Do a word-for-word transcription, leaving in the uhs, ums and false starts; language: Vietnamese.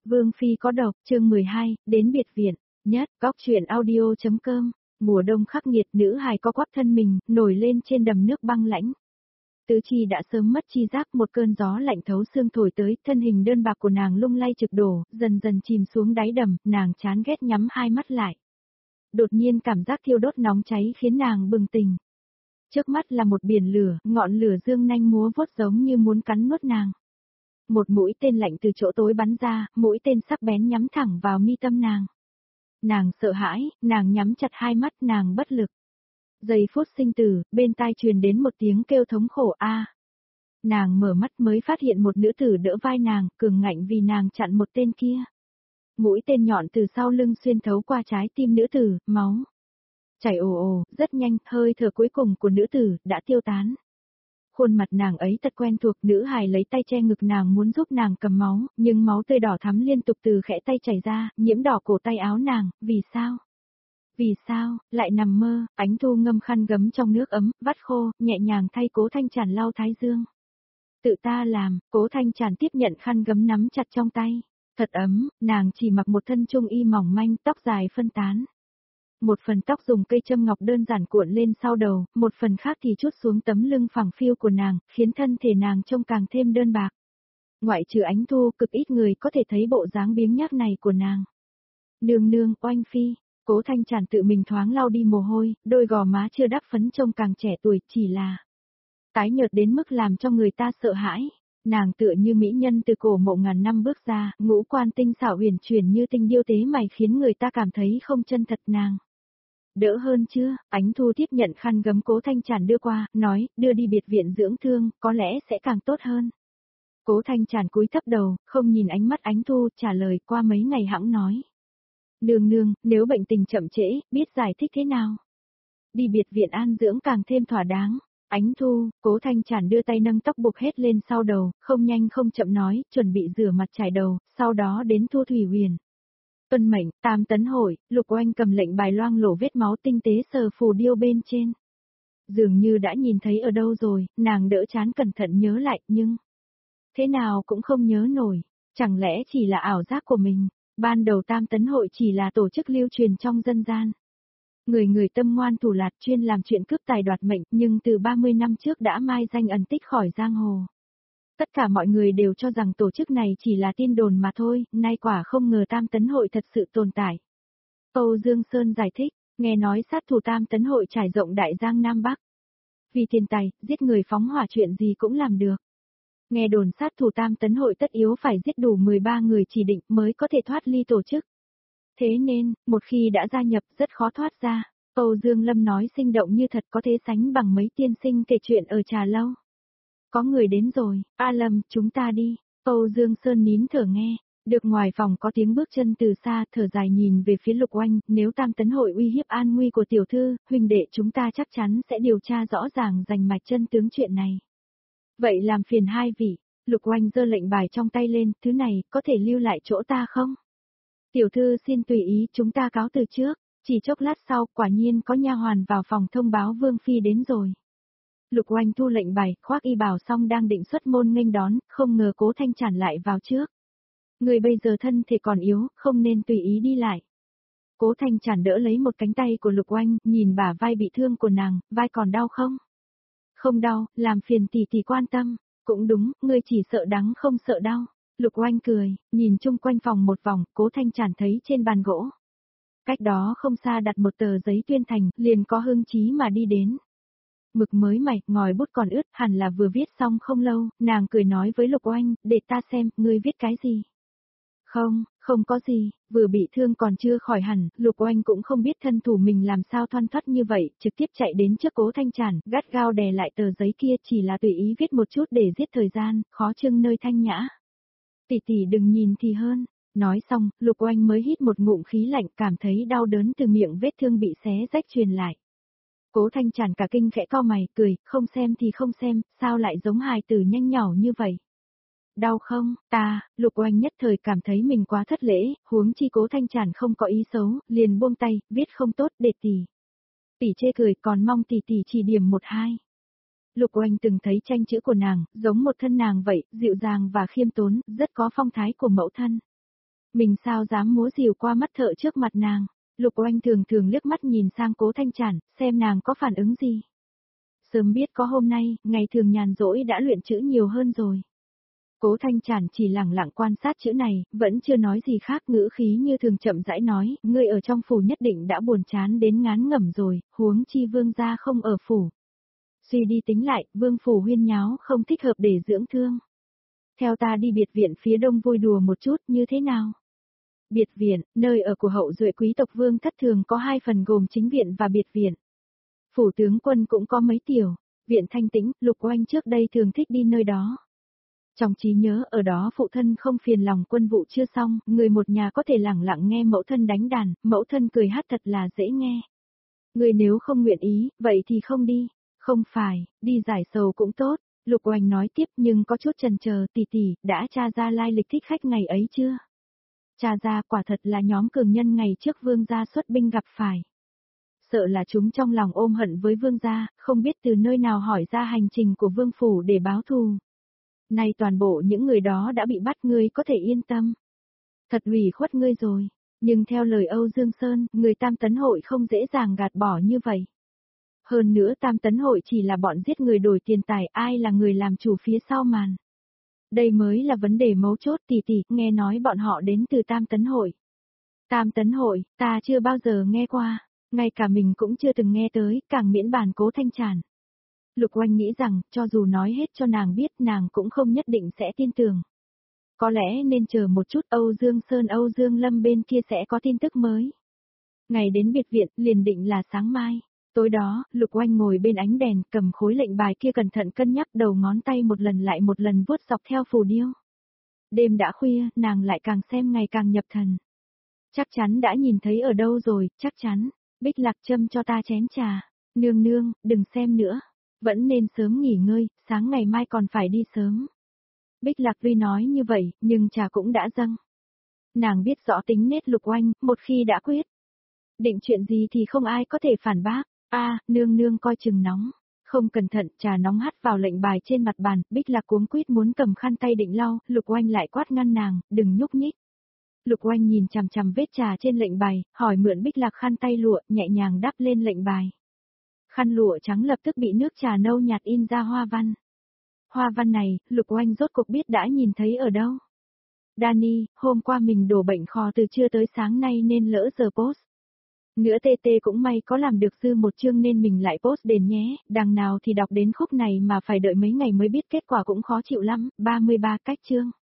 Vương Phi có độc, chương mười hai, đến biệt viện, nhất, góc truyện audio.com, mùa đông khắc nghiệt nữ hài co quắp thân mình, nổi lên trên đầm nước băng lãnh. Tứ chi đã sớm mất chi giác, một cơn gió lạnh thấu xương thổi tới, thân hình đơn bạc của nàng lung lay trực đổ, dần dần chìm xuống đáy đầm, nàng chán ghét nhắm hai mắt lại. Đột nhiên cảm giác thiêu đốt nóng cháy khiến nàng bừng tỉnh. Trước mắt là một biển lửa, ngọn lửa dương nanh múa vuốt giống như muốn cắn nuốt nàng. Một mũi tên lạnh từ chỗ tối bắn ra, mũi tên sắc bén nhắm thẳng vào mi tâm nàng. Nàng sợ hãi, nàng nhắm chặt hai mắt, nàng bất lực. Giây phút sinh tử, bên tai truyền đến một tiếng kêu thống khổ a. Nàng mở mắt mới phát hiện một nữ tử đỡ vai nàng, cường ngạnh vì nàng chặn một tên kia. Mũi tên nhọn từ sau lưng xuyên thấu qua trái tim nữ tử, máu chảy ồ ồ, rất nhanh, hơi thở cuối cùng của nữ tử đã tiêu tán. Khuôn mặt nàng ấy thật quen thuộc, nữ hài lấy tay che ngực nàng muốn giúp nàng cầm máu, nhưng máu tươi đỏ thắm liên tục từ khẽ tay chảy ra, nhiễm đỏ cổ tay áo nàng, vì sao? Vì sao, lại nằm mơ, Ánh Thu ngâm khăn gấm trong nước ấm, vắt khô, nhẹ nhàng thay Cố Thanh Tràn lau thái dương. Tự ta làm, Cố Thanh Tràn tiếp nhận khăn gấm nắm chặt trong tay. Thật ấm, nàng chỉ mặc một thân trung y mỏng manh, tóc dài phân tán. Một phần tóc dùng cây châm ngọc đơn giản cuộn lên sau đầu, một phần khác thì trút xuống tấm lưng phẳng phiu của nàng, khiến thân thể nàng trông càng thêm đơn bạc. Ngoại trừ Ánh Thu, cực ít người có thể thấy bộ dáng biếng nhác này của nàng. Nương nương, oanh phi, Cố Thanh Tràn tự mình thoáng lau đi mồ hôi, đôi gò má chưa đắp phấn trông càng trẻ tuổi, chỉ là tái nhợt đến mức làm cho người ta sợ hãi. Nàng tựa như mỹ nhân từ cổ mộ ngàn năm bước ra, ngũ quan tinh xảo huyền chuyển như tinh điêu tế mày khiến người ta cảm thấy không chân thật nàng. Đỡ hơn chưa? Ánh Thu tiếp nhận khăn gấm Cố Thanh Tràn đưa qua, nói, đưa đi biệt viện dưỡng thương, có lẽ sẽ càng tốt hơn. Cố Thanh Tràn cúi thấp đầu, không nhìn ánh mắt Ánh Thu, trả lời, qua mấy ngày hẵng nói. Nương nương, nếu bệnh tình chậm trễ, biết giải thích thế nào? Đi biệt viện an dưỡng càng thêm thỏa đáng. Ánh Thu, Cố Thanh Tràn đưa tay nâng tóc buộc hết lên sau đầu, không nhanh không chậm nói, chuẩn bị rửa mặt chải đầu, sau đó đến Thu Thủy Huyền. Tuân mệnh, tam tấn hội, Lục Oanh cầm lệnh bài loang lổ vết máu tinh tế sờ phù điêu bên trên. Dường như đã nhìn thấy ở đâu rồi, nàng đỡ chán cẩn thận nhớ lại, nhưng thế nào cũng không nhớ nổi, chẳng lẽ chỉ là ảo giác của mình, ban đầu tam tấn hội chỉ là tổ chức lưu truyền trong dân gian. Người người tâm ngoan thủ lạt chuyên làm chuyện cướp tài đoạt mệnh, nhưng từ ba mươi năm trước đã mai danh ẩn tích khỏi giang hồ. Tất cả mọi người đều cho rằng tổ chức này chỉ là tin đồn mà thôi, nay quả không ngờ tam tấn hội thật sự tồn tại. Âu Dương Sơn giải thích, nghe nói sát thủ tam tấn hội trải rộng đại giang Nam Bắc. Vì tiền tài, giết người phóng hỏa chuyện gì cũng làm được. Nghe đồn sát thủ tam tấn hội tất yếu phải giết đủ mười ba người chỉ định mới có thể thoát ly tổ chức. Thế nên, một khi đã gia nhập rất khó thoát ra. Âu Dương Lâm nói sinh động như thật, có thể sánh bằng mấy tiên sinh kể chuyện ở trà lâu. Có người đến rồi, A Lâm, chúng ta đi. Âu Dương Sơn nín thở nghe, được ngoài phòng có tiếng bước chân từ xa, thở dài nhìn về phía Lục Oanh, nếu tam tấn hội uy hiếp an nguy của tiểu thư, huynh đệ chúng ta chắc chắn sẽ điều tra rõ ràng rành mạch chân tướng chuyện này. Vậy làm phiền hai vị. Lục Oanh giơ lệnh bài trong tay lên, thứ này có thể lưu lại chỗ ta không? Tiểu thư xin tùy ý, chúng ta cáo từ trước. Chỉ chốc lát sau, quả nhiên có nha hoàn vào phòng thông báo Vương Phi đến rồi. Lục Oanh thu lệnh bài, khoác y bào xong đang định xuất môn nghênh đón, không ngờ Cố Thanh Tràn lại vào trước. Người bây giờ thân thể còn yếu, không nên tùy ý đi lại. Cố Thanh Tràn đỡ lấy một cánh tay của Lục Oanh, nhìn bả vai bị thương của nàng, vai còn đau không? Không đau, làm phiền tỷ tỷ quan tâm. Cũng đúng, ngươi chỉ sợ đắng không sợ đau. Lục Oanh cười, nhìn chung quanh phòng một vòng, Cố Thanh Tràn thấy trên bàn gỗ. Cách đó không xa đặt một tờ giấy tuyên thành, liền có hưng chí mà đi đến. Mực mới mạch, ngòi bút còn ướt, hẳn là vừa viết xong không lâu, nàng cười nói với Lục Oanh, để ta xem, ngươi viết cái gì? Không, không có gì, vừa bị thương còn chưa khỏi hẳn, Lục Oanh cũng không biết thân thủ mình làm sao thoăn thoắt như vậy, trực tiếp chạy đến trước Cố Thanh Tràn, gắt gao đè lại tờ giấy kia, chỉ là tùy ý viết một chút để giết thời gian, khó trưng nơi thanh nhã. Tỷ tỷ đừng nhìn thì hơn. Nói xong, Lục Oanh mới hít một ngụm khí lạnh, cảm thấy đau đớn từ miệng vết thương bị xé rách truyền lại. Cố Thanh Tràn cả kinh khẽ cau mày, cười, không xem thì không xem, sao lại giống hài tử nhanh nhỏ như vậy? Đau không? Ta, Lục Oanh nhất thời cảm thấy mình quá thất lễ, huống chi Cố Thanh Tràn không có ý xấu, liền buông tay, viết không tốt, để tỷ. Tỷ chê cười, còn mong tỷ tỷ chỉ điểm một hai. Lục Oanh từng thấy tranh chữ của nàng, giống một thân nàng vậy, dịu dàng và khiêm tốn, rất có phong thái của mẫu thân. Mình sao dám múa rìu qua mắt thợ trước mặt nàng. Lục Oanh thường thường liếc mắt nhìn sang Cố Thanh Trản, xem nàng có phản ứng gì. Sớm biết có hôm nay, ngày thường nhàn rỗi đã luyện chữ nhiều hơn rồi. Cố Thanh Trản chỉ lẳng lặng quan sát chữ này, vẫn chưa nói gì khác, ngữ khí như thường chậm rãi nói, ngươi ở trong phủ nhất định đã buồn chán đến ngán ngẩm rồi, huống chi vương gia không ở phủ. Suy đi tính lại, vương phủ huyên nháo không thích hợp để dưỡng thương. Theo ta đi biệt viện phía đông vui đùa một chút, như thế nào? Biệt viện, nơi ở của hậu duệ quý tộc vương thất thường có hai phần gồm chính viện và biệt viện. Phủ tướng quân cũng có mấy tiểu, viện thanh tĩnh, Lục Oanh trước đây thường thích đi nơi đó. Trong trí nhớ ở đó phụ thân không phiền lòng quân vụ chưa xong, người một nhà có thể lẳng lặng nghe mẫu thân đánh đàn, mẫu thân cười hát thật là dễ nghe. Người nếu không nguyện ý, vậy thì không đi. Không phải, đi giải sầu cũng tốt, Lục Oanh nói tiếp, nhưng có chút chần chờ, tỷ tỷ, đã tra ra lai lịch thích khách ngày ấy chưa? Tra ra quả thật là nhóm cường nhân ngày trước vương gia xuất binh gặp phải. Sợ là chúng trong lòng ôm hận với vương gia, không biết từ nơi nào hỏi ra hành trình của vương phủ để báo thù. Nay toàn bộ những người đó đã bị bắt, ngươi có thể yên tâm. Thật ủy khuất ngươi rồi, nhưng theo lời Âu Dương Sơn, người Tam Tấn Hội không dễ dàng gạt bỏ như vậy. Hơn nữa Tam Tấn Hội chỉ là bọn giết người đổi tiền tài, ai là người làm chủ phía sau màn. Đây mới là vấn đề mấu chốt, tỷ tỷ, nghe nói bọn họ đến từ Tam Tấn Hội. Tam Tấn Hội, ta chưa bao giờ nghe qua, ngay cả mình cũng chưa từng nghe tới, càng miễn bàn Cố Thanh Trản. Lục Oanh nghĩ rằng, cho dù nói hết cho nàng biết, nàng cũng không nhất định sẽ tin tưởng. Có lẽ nên chờ một chút, Âu Dương Sơn Âu Dương Lâm bên kia sẽ có tin tức mới. Ngày đến biệt viện, liền định là sáng mai. Tối đó, Lục Oanh ngồi bên ánh đèn, cầm khối lệnh bài kia cẩn thận cân nhắc, đầu ngón tay một lần lại một lần vuốt dọc theo phù điêu. Đêm đã khuya, nàng lại càng xem ngày càng nhập thần. Chắc chắn đã nhìn thấy ở đâu rồi, chắc chắn. Bích Lạc châm cho ta chén trà. Nương nương, đừng xem nữa. Vẫn nên sớm nghỉ ngơi, sáng ngày mai còn phải đi sớm. Bích Lạc tuy nói như vậy, nhưng trà cũng đã dâng. Nàng biết rõ tính nết Lục Oanh, một khi đã quyết. Định chuyện gì thì không ai có thể phản bác. A, à, nương nương coi chừng nóng. Không cẩn thận, trà nóng hắt vào lệnh bài trên mặt bàn, Bích Lạc cuống quýt muốn cầm khăn tay định lau, Lục Oanh lại quát ngăn nàng, đừng nhúc nhích. Lục Oanh nhìn chằm chằm vết trà trên lệnh bài, hỏi mượn Bích Lạc khăn tay lụa, nhẹ nhàng đắp lên lệnh bài. Khăn lụa trắng lập tức bị nước trà nâu nhạt in ra hoa văn. Hoa văn này, Lục Oanh rốt cuộc biết đã nhìn thấy ở đâu. Danny, hôm qua mình đổ bệnh kho từ trưa tới sáng nay nên lỡ giờ post. Nữa tê tê cũng may có làm được dư một chương nên mình lại post đền nhé, đằng nào thì đọc đến khúc này mà phải đợi mấy ngày mới biết kết quả cũng khó chịu lắm, ba mươi ba cách chương.